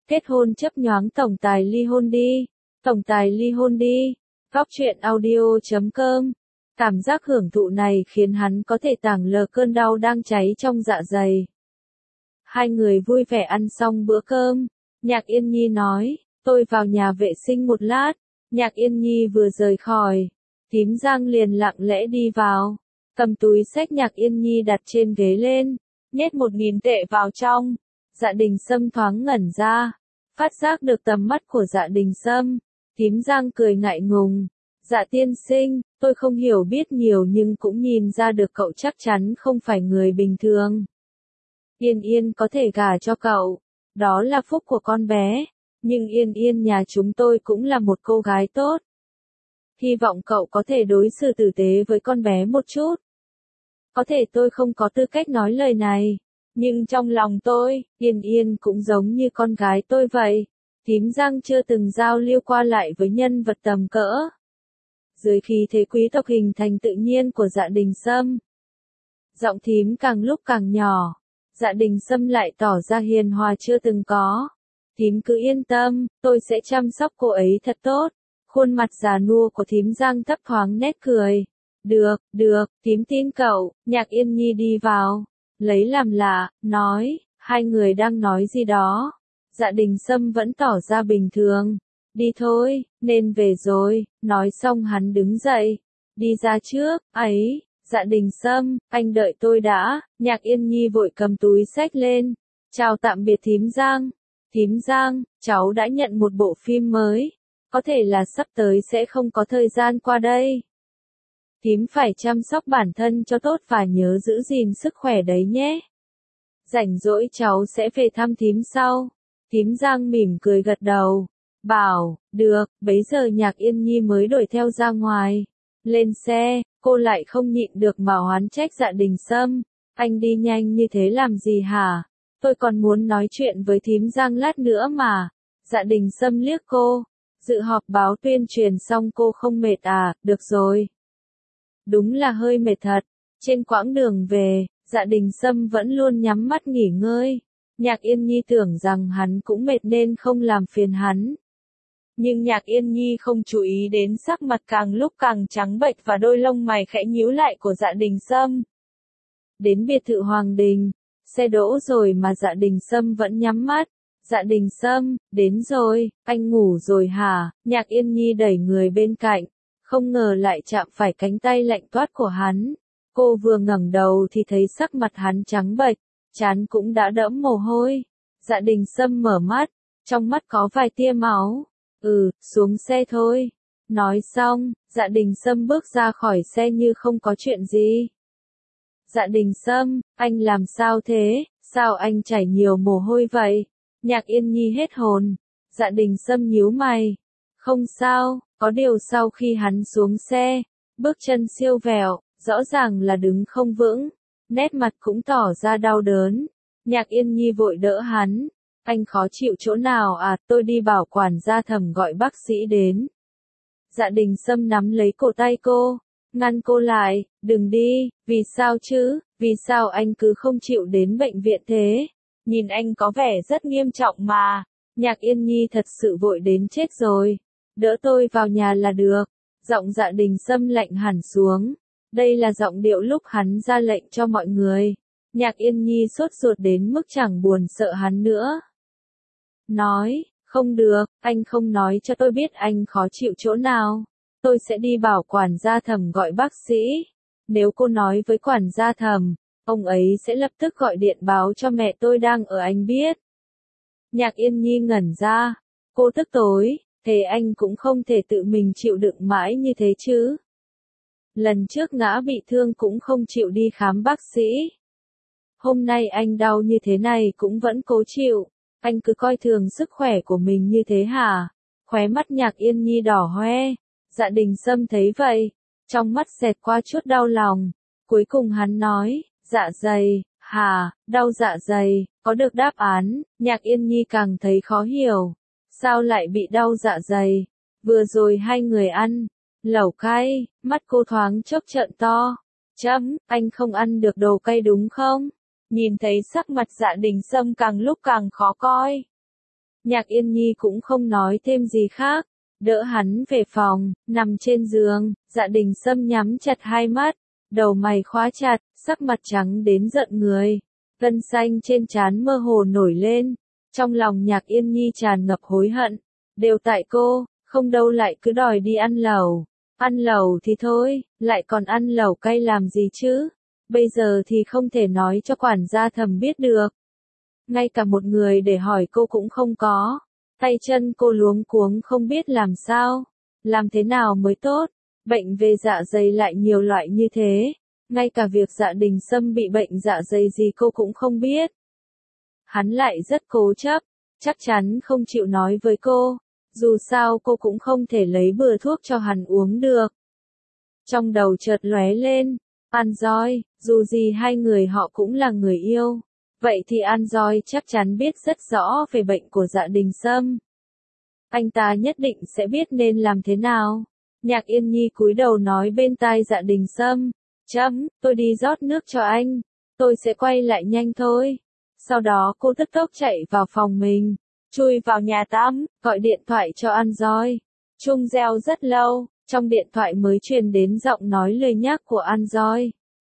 Kết hôn chấp nhoáng tổng tài ly hôn đi. Tổng tài ly hôn đi. Góc truyện audio.com. Cảm giác hưởng thụ này khiến hắn có thể tảng lờ cơn đau đang cháy trong dạ dày. Hai người vui vẻ ăn xong bữa cơm. Nhạc Yên Nhi nói, tôi vào nhà vệ sinh một lát. Nhạc Yên Nhi vừa rời khỏi, Thím Giang liền lặng lẽ đi vào, cầm túi xách Nhạc Yên Nhi đặt trên ghế lên, nhét 1.000 tệ vào trong. Dạ Đình Sâm thoáng ngẩn ra, phát giác được tầm mắt của Dạ Đình Sâm. Thím Giang cười ngại ngùng, Dạ tiên sinh, tôi không hiểu biết nhiều nhưng cũng nhìn ra được cậu chắc chắn không phải người bình thường. Yên Yên có thể gả cho cậu, đó là phúc của con bé, nhưng Yên Yên nhà chúng tôi cũng là một cô gái tốt. Hy vọng cậu có thể đối xử tử tế với con bé một chút. Có thể tôi không có tư cách nói lời này, nhưng trong lòng tôi, Yên Yên cũng giống như con gái tôi vậy. Thím Giang chưa từng giao lưu qua lại với nhân vật tầm cỡ. Dưới khí thế quý tộc hình thành tự nhiên của Dạ Đình Sâm, giọng thím càng lúc càng nhỏ. Dạ Đình Sâm lại tỏ ra hiền hòa chưa từng có. Thím cứ yên tâm, tôi sẽ chăm sóc cô ấy thật tốt. Khuôn mặt già nua của thím Giang thấp thoáng nét cười. Được, thím tin cậu. Nhạc Yên Nhi đi vào, lấy làm lạ, nói, hai người đang nói gì đó. Dạ Đình Sâm vẫn tỏ ra bình thường. Đi thôi, nên về rồi. Nói xong hắn đứng dậy, đi ra trước. Ấy, Dạ Đình Sâm, anh đợi tôi đã. Nhạc Yên Nhi vội cầm túi xách lên, chào tạm biệt thím Giang. Thím Giang, cháu đã nhận một bộ phim mới, có thể là sắp tới sẽ không có thời gian qua đây. Thím phải chăm sóc bản thân cho tốt và nhớ giữ gìn sức khỏe đấy nhé. Rảnh rỗi cháu sẽ về thăm thím sau. Thím Giang mỉm cười gật đầu, bảo, được. Bấy giờ Nhạc Yên Nhi mới đuổi theo ra ngoài. Lên xe, cô lại không nhịn được mà oán trách Dạ Đình Sâm, anh đi nhanh như thế làm gì hả? Tôi còn muốn nói chuyện với thím Giang lát nữa mà. Dạ Đình Sâm liếc cô, dự họp báo tuyên truyền xong cô không mệt à? Được rồi. Đúng là hơi mệt thật. Trên quãng đường về, Dạ Đình Sâm vẫn luôn nhắm mắt nghỉ ngơi. Nhạc Yên Nhi tưởng rằng hắn cũng mệt nên không làm phiền hắn. Nhưng Nhạc Yên Nhi không chú ý đến sắc mặt càng lúc càng trắng bệch và đôi lông mày khẽ nhíu lại của Dạ Đình Sâm. Đến biệt thự Hoàng Đình, xe đỗ rồi mà Dạ Đình Sâm vẫn nhắm mắt. Dạ Đình Sâm, đến rồi, anh ngủ rồi hả? Nhạc Yên Nhi đẩy người bên cạnh, không ngờ lại chạm phải cánh tay lạnh toát của hắn. Cô vừa ngẩng đầu thì thấy sắc mặt hắn trắng bệch, trán cũng đã đẫm mồ hôi. Dạ Đình Sâm mở mắt, trong mắt có vài tia máu. Xuống xe thôi. Nói xong, Dạ Đình Sâm bước ra khỏi xe như không có chuyện gì. Dạ Đình Sâm, anh làm sao thế? Sao anh chảy nhiều mồ hôi vậy? Nhạc Yên Nhi hết hồn. Dạ Đình Sâm nhíu mày. Không sao, có điều sau khi hắn xuống xe, bước chân siêu vẹo, rõ ràng là đứng không vững, nét mặt cũng tỏ ra đau đớn. Nhạc Yên Nhi vội đỡ hắn. Anh khó chịu chỗ nào à? Tôi đi bảo quản gia Thẩm gọi bác sĩ đến. Dạ Đình Sâm nắm lấy cổ tay cô, ngăn cô lại, đừng đi. Vì sao chứ? Vì sao anh cứ không chịu đến bệnh viện thế? Nhìn anh có vẻ rất nghiêm trọng mà. Nhạc Yên Nhi thật sự vội đến chết rồi. Đỡ tôi vào nhà là được. Giọng Dạ Đình Sâm lạnh hẳn xuống. Đây là giọng điệu lúc hắn ra lệnh cho mọi người. Nhạc Yên Nhi sốt ruột đến mức chẳng buồn sợ hắn nữa. Nói, không được, anh không nói cho tôi biết anh khó chịu chỗ nào. Tôi sẽ đi bảo quản gia Thẩm gọi bác sĩ. Nếu cô nói với quản gia Thẩm, ông ấy sẽ lập tức gọi điện báo cho mẹ tôi đang ở Anh biết. Nhạc Yên Nhi ngẩn ra. Cô tức tối, thế anh cũng không thể tự mình chịu đựng mãi như thế chứ. Lần trước ngã bị thương cũng không chịu đi khám bác sĩ. Hôm nay anh đau như thế này cũng vẫn cố chịu. Anh cứ coi thường sức khỏe của mình như thế hả? Khóe mắt Nhạc Yên Nhi đỏ hoe. Dạ Đình Sâm thấy vậy, trong mắt xẹt qua chút đau lòng. Cuối cùng hắn nói, dạ dày, hả? Đau dạ dày, có được đáp án. Nhạc Yên Nhi càng thấy khó hiểu. Sao lại bị đau dạ dày? Vừa rồi hai người ăn lẩu cay, mắt cô thoáng chốc trợn to. Anh không ăn được đồ cay đúng không? Nhìn thấy sắc mặt Dạ Đình Sâm càng lúc càng khó coi. Nhạc Yên Nhi cũng không nói thêm gì khác, đỡ hắn về phòng, nằm trên giường, Dạ Đình Sâm nhắm chặt hai mắt, đầu mày khóa chặt, sắc mặt trắng đến giận người, gân xanh trên trán mơ hồ nổi lên, trong lòng Nhạc Yên Nhi tràn ngập hối hận, đều tại cô, không đâu lại cứ đòi đi ăn lẩu thì thôi, lại còn ăn lẩu cay làm gì chứ, bây giờ thì không thể nói cho quản gia Thẩm biết được. Ngay cả một người để hỏi cô cũng không có. Tay chân cô luống cuống không biết làm sao. Làm thế nào mới tốt. Bệnh về dạ dày lại nhiều loại như thế. Ngay cả việc Dạ Đình Sâm bị bệnh dạ dày gì cô cũng không biết. Hắn lại rất cố chấp. Chắc chắn không chịu nói với cô. Dù sao cô cũng không thể lấy bừa thuốc cho hắn uống được. Trong đầu chợt lóe lên. An Doi, dù gì hai người họ cũng là người yêu. Vậy thì An Doi chắc chắn biết rất rõ về bệnh của Dạ Đình Sâm. Anh ta nhất định sẽ biết nên làm thế nào. Nhạc Yên Nhi cúi đầu nói bên tai Dạ Đình Sâm. Tôi đi rót nước cho anh. Tôi sẽ quay lại nhanh thôi. Sau đó cô tức tốc chạy vào phòng mình. Chui vào nhà tắm, gọi điện thoại cho An Doi. Chuông reo rất lâu, trong điện thoại mới truyền đến giọng nói lười nhác của An Doi.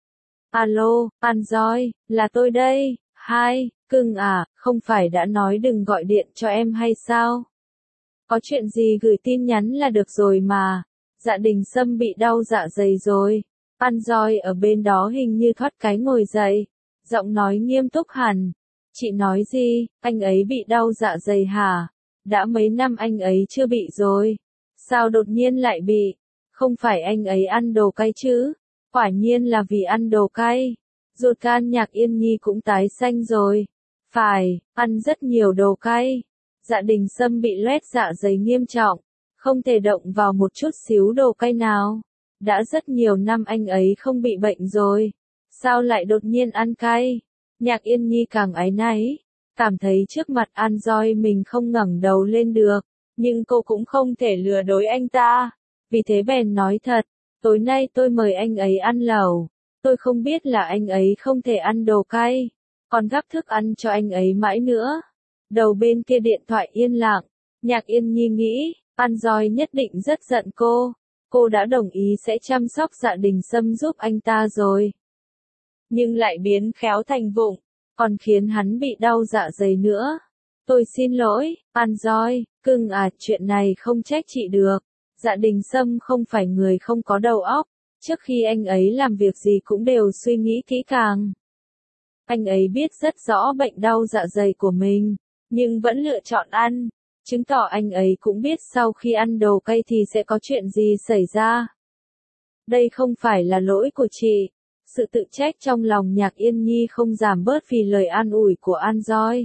Alo, An Doi, là tôi đây. Hai, cưng à, không phải đã nói đừng gọi điện cho em hay sao? Có chuyện gì gửi tin nhắn là được rồi mà. Dạ Đình Sâm bị đau dạ dày rồi. An Doi ở bên đó hình như thoát cái ngồi dậy. Giọng nói nghiêm túc hẳn. Chị nói gì, anh ấy bị đau dạ dày hả? Đã mấy năm anh ấy chưa bị rồi. Sao đột nhiên lại bị? Không phải anh ấy ăn đồ cay chứ? Quả nhiên là vì ăn đồ cay. Ruột gan Nhạc Yên Nhi cũng tái xanh rồi. Phải, ăn rất nhiều đồ cay. Dạ Đình Sâm bị loét dạ dày nghiêm trọng. Không thể động vào một chút xíu đồ cay nào. Đã rất nhiều năm anh ấy không bị bệnh rồi. Sao lại đột nhiên ăn cay? Nhạc Yên Nhi càng áy náy. Cảm thấy trước mặt An Doi mình không ngẩng đầu lên được. Nhưng cô cũng không thể lừa dối anh ta. Vì thế bèn nói thật. Tối nay tôi mời anh ấy ăn lẩu. Tôi không biết là anh ấy không thể ăn đồ cay, còn gắp thức ăn cho anh ấy mãi nữa. Đầu bên kia điện thoại yên lặng, Nhạc Yên Nhi nghĩ, An Doi nhất định rất giận cô. Cô đã đồng ý sẽ chăm sóc Dạ Đình Sâm giúp anh ta rồi. Nhưng lại biến khéo thành vụng, còn khiến hắn bị đau dạ dày nữa. Tôi xin lỗi, An Doi, cưng à, chuyện này không trách chị được. Dạ Đình Sâm không phải người không có đầu óc. Trước khi anh ấy làm việc gì cũng đều suy nghĩ kỹ càng. Anh ấy biết rất rõ bệnh đau dạ dày của mình, nhưng vẫn lựa chọn ăn, chứng tỏ anh ấy cũng biết sau khi ăn đồ cay thì sẽ có chuyện gì xảy ra. Đây không phải là lỗi của chị. Sự tự trách trong lòng Nhạc Yên Nhi không giảm bớt vì lời an ủi của An Doi.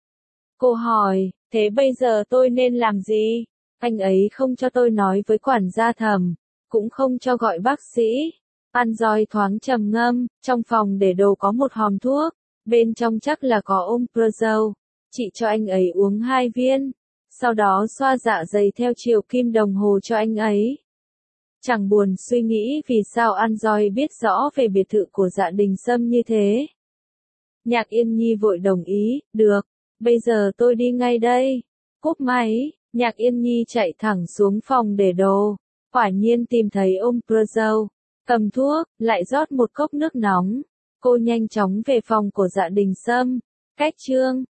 Cô hỏi, thế bây giờ tôi nên làm gì? Anh ấy không cho tôi nói với quản gia Thẩm. Cũng không cho gọi bác sĩ. An Doi thoáng trầm ngâm, trong phòng để đồ có một hòm thuốc, bên trong chắc là có Omeprazole. Chị cho anh ấy uống 2 viên, sau đó xoa dạ dày theo chiều kim đồng hồ cho anh ấy. Chẳng buồn suy nghĩ vì sao An Doi biết rõ về biệt thự của Dạ Đình Sâm như thế. Nhạc Yên Nhi vội đồng ý, được, bây giờ tôi đi ngay đây. Cúp máy, Nhạc Yên Nhi chạy thẳng xuống phòng để đồ. Quả nhiên tìm thấy Omeprazole, cầm thuốc, lại rót một cốc nước nóng. Cô nhanh chóng về phòng của Dạ Đình Sâm. Cách chương